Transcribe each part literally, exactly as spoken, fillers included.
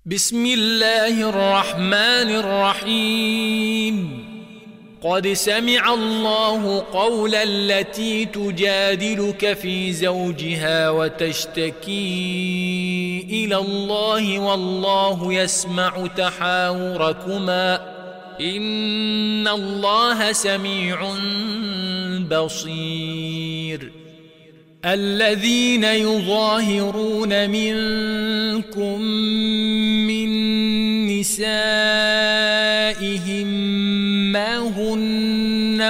بسم الله الرحمن الرحيم. قد سمع الله قول التي تجادلك في زوجها وتشتكي إلى الله والله يسمع تحاوركما إن الله سميع بصير. الذين يظاهرون منكم من نسائهم ما هن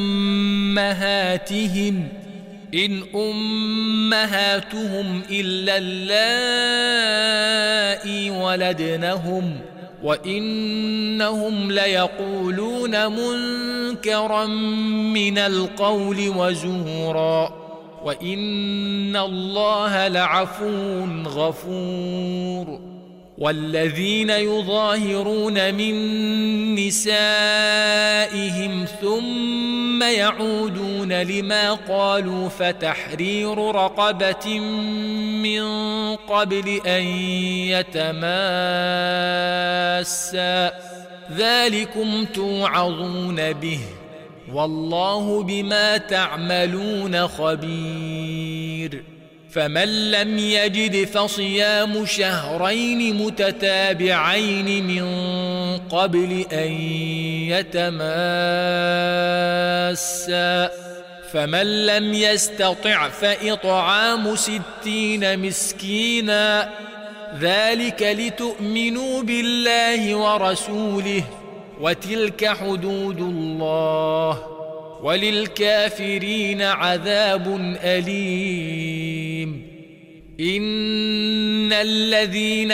أمهاتهم إن أمهاتهم إلا اللائي ولدنهم وإنهم ليقولون منكرا من القول وزورا وإن الله لعفو غفور. والذين يظاهرون من نسائهم ثم يعودون لما قالوا فتحرير رقبة من قبل أن يتماسا ذلكم توعظون به والله بما تعملون خبير. فمن لم يجد فصيام شهرين متتابعين من قبل أن يتماسا فمن لم يستطع فإطعام ستين مسكينا ذلك لتؤمنوا بالله ورسوله وتلك حدود الله وللكافرين عذاب أليم. إن الذين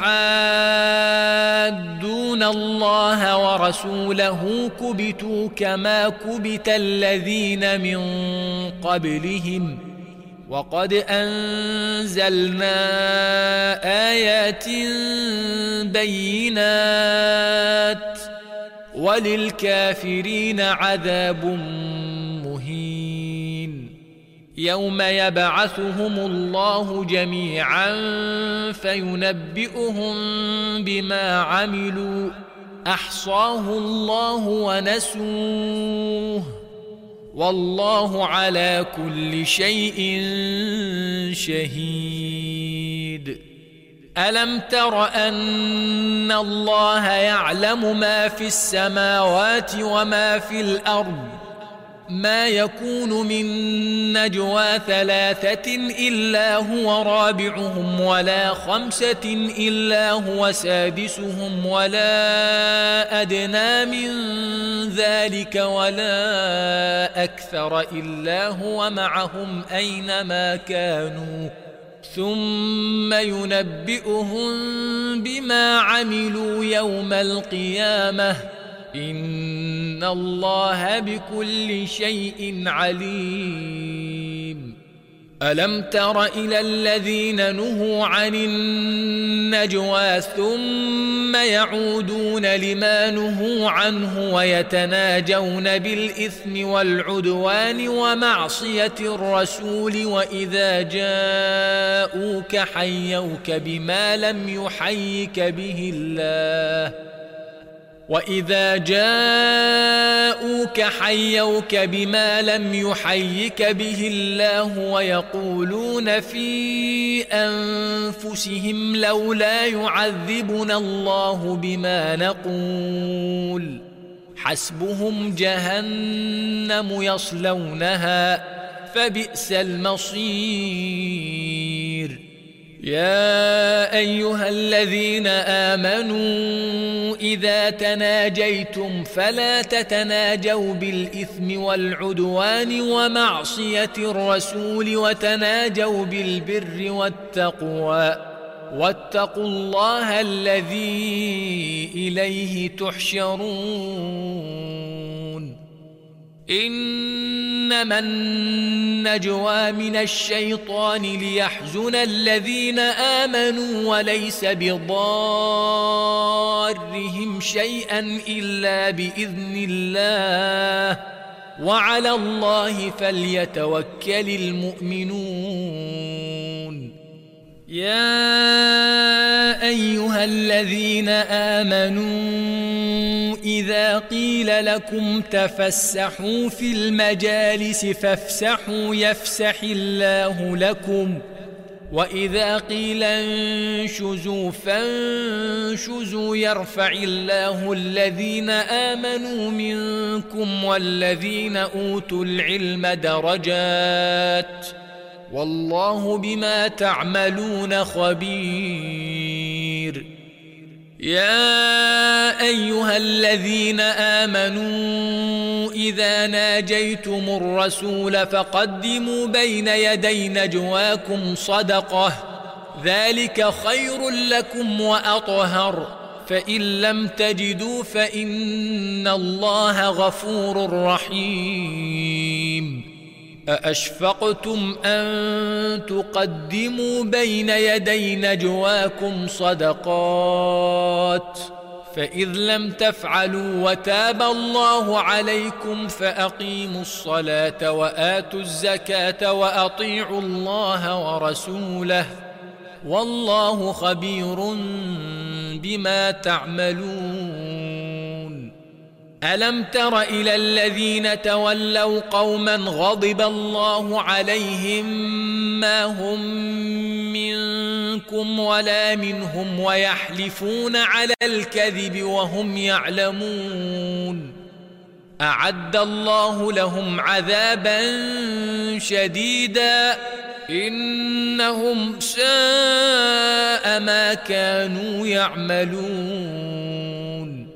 يحادون الله ورسوله كبتوا كما كبت الذين من قبلهم وقد أنزلنا آيات بينات وللكافرين عذاب مهين. يوم يبعثهم الله جميعا فينبئهم بما عملوا أحصاه الله ونسوه والله على كل شيء شهيد. ألم تر أن الله يعلم ما في السماوات وما في الأرض ما يكون من نجوى ثلاثة إلا هو رابعهم ولا خمسة إلا هو سادسهم ولا أدنى من ذلك ولا أكثر إلا هو معهم أينما كانوا ثم ينبئهم بما عملوا يوم القيامة إن الله بكل شيء عليم. ألم تر إلى الذين نهوا عن النجوى ثم يعودون لما نهوا عنه ويتناجون بالإثم والعدوان ومعصية الرسول وإذا جاءوك حيوك بما لم يحيك به الله وإذا جاءوك حيوك بما لم يحيك به الله ويقولون في أنفسهم لولا يعذبنا الله بما نقول حسبهم جهنم يصلونها فبئس المصير. يا أيها الذين آمنوا إذا تناجيتم فلا تتناجوا بالإثم والعدوان ومعصية الرسول وتناجوا بالبر والتقوى واتقوا الله الذي إليه تحشرون. إنما النجوى من الشيطان ليحزن الذين آمنوا وليس بضارهم شيئا إلا بإذن الله وعلى الله فليتوكل المؤمنون. يا أيها الذين آمنوا إذا قيل لكم تفسحوا في المجالس فافسحوا يفسح الله لكم وإذا قيل انشزوا فانشزوا يرفع الله الذين آمنوا منكم والذين أوتوا العلم درجات والله بما تعملون خبير. يا أيها الذين آمنوا إذا ناجيتم الرسول فقدموا بين يدي نجواكم صدقة ذلك خير لكم وأطهر فإن لم تجدوا فإن الله غفور رحيم. أأشفقتم أن تقدموا بين يدي نجواكم صدقات فإذ لم تفعلوا وتاب الله عليكم فأقيموا الصلاة وآتوا الزكاة وأطيعوا الله ورسوله والله خبير بما تعملون. ألم تر إلى الذين تولوا قوما غضب الله عليهم ما هم منكم ولا منهم ويحلفون على الكذب وهم يعلمون أعد الله لهم عذابا شديدا إنهم ساء ما كانوا يعملون.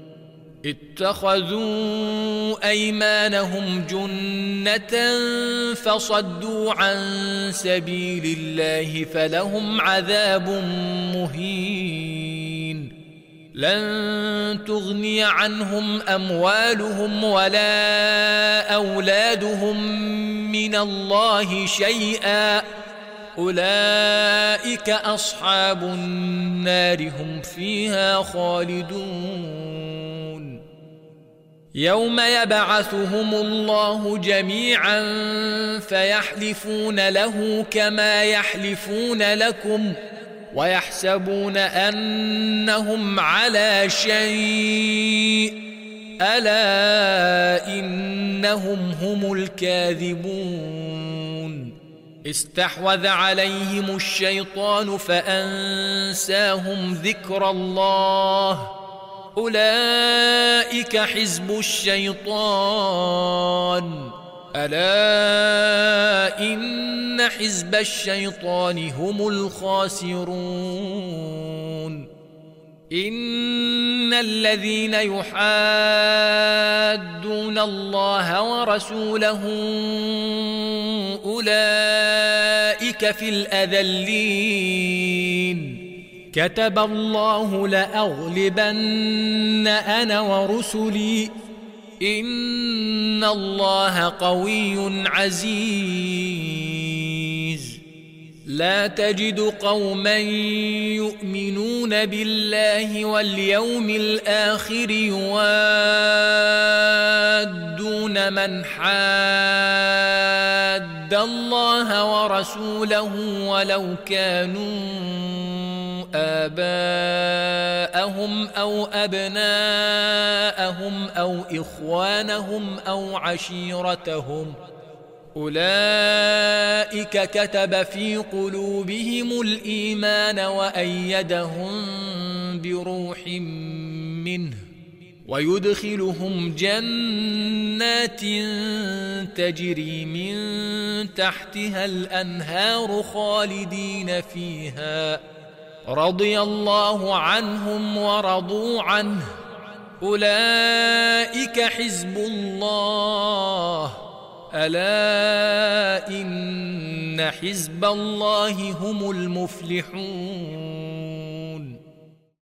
اتخذوا أيمانهم جنة فصدوا عن سبيل الله فلهم عذاب مهين. لن تغني عنهم أموالهم ولا أولادهم من الله شيئا أولئك أصحاب النار هم فيها خالدون. يوم يبعثهم الله جميعا فيحلفون له كما يحلفون لكم ويحسبون أنهم على شيء ألا إنهم هم الكاذبون. استحوذ عليهم الشيطان فأنساهم ذكر الله أولئك حزب الشيطان ألا إن حزب الشيطان هم الخاسرون. إن الذين يحادون الله ورسوله أولئك في الأذلين. كتب الله لأغلبن أنا ورسلي إن الله قوي عزيز. لا تجد قوما يؤمنون بالله واليوم الآخر يوادون من حاد الله ورسوله ولو كانوا آباءهم أو أبناءهم أو إخوانهم أو عشيرتهم أولئك كتب في قلوبهم الإيمان وأيدهم بروح منه ويدخلهم جنات تجري من تحتها الأنهار خالدين فيها رضي الله عنهم ورضوا عنه أولئك حزب الله ألا إن حزب الله هم المفلحون.